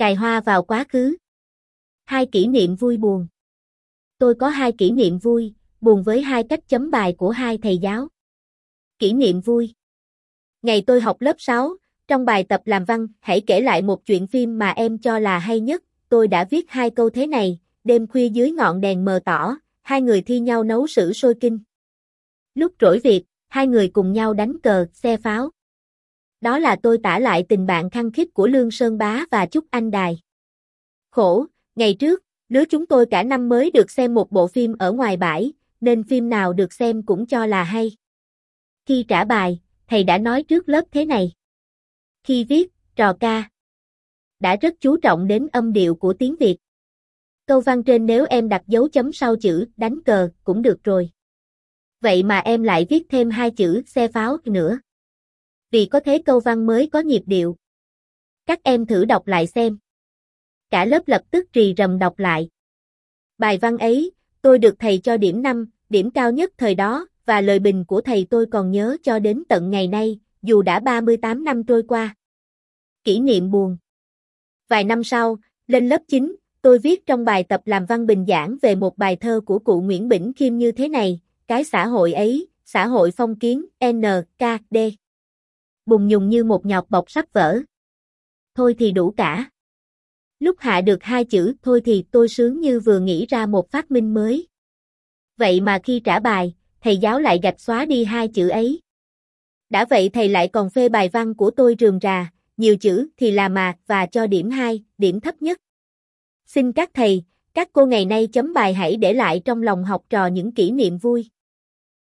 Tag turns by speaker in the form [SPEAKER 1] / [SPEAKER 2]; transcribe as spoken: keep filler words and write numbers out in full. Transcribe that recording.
[SPEAKER 1] Cài hoa vào quá khứ. Hai kỷ niệm vui buồn. Tôi có hai kỷ niệm vui, buồn với hai cách chấm bài của hai thầy giáo. Kỷ niệm vui. Ngày tôi học lớp sáu, trong bài tập làm văn, hãy kể lại một chuyện phim mà em cho là hay nhất. Tôi đã viết hai câu thế này: đêm khuya dưới ngọn đèn mờ tỏ, hai người thi nhau nấu sữa sôi kinh. Lúc rỗi việc, hai người cùng nhau đánh cờ, xe pháo. Đó là tôi tả lại tình bạn khăng khít của Lương Sơn Bá và Trúc Anh Đài. Khổ, ngày trước, lứa chúng tôi cả năm mới được xem một bộ phim ở ngoài bãi, nên phim nào được xem cũng cho là hay. Khi trả bài, thầy đã nói trước lớp thế này. Khi viết, trò ca, đã rất chú trọng đến âm điệu của tiếng Việt. Câu văn trên nếu em đặt dấu chấm sau chữ đánh cờ cũng được rồi. Vậy mà em lại viết thêm hai chữ xe pháo nữa. Vì có thế câu văn mới có nhịp điệu. Các em thử đọc lại xem. Cả lớp lập tức rì rầm đọc lại. Bài văn ấy, tôi được thầy cho điểm năm, điểm cao nhất thời đó, và lời bình của thầy tôi còn nhớ cho đến tận ngày nay, dù đã ba mươi tám năm trôi qua. Kỷ niệm buồn. Vài năm sau, lên lớp chín, tôi viết trong bài tập làm văn bình giảng về một bài thơ của cụ Nguyễn Bỉnh Khiêm như thế này: cái xã hội ấy, xã hội phong kiến, en ca đê. Bùng nhùng như một nhọt bọc sắp vỡ. Thôi thì đủ cả. Lúc hạ được hai chữ thôi thì tôi sướng như vừa nghĩ ra một phát minh mới. Vậy mà khi trả bài, thầy giáo lại gạch xóa đi hai chữ ấy. Đã vậy thầy lại còn phê bài văn của tôi rườm rà, nhiều chữ thì là mạc và cho điểm hai, điểm thấp nhất. Xin các thầy, các cô ngày nay chấm bài hãy để lại trong lòng học trò những kỷ niệm vui.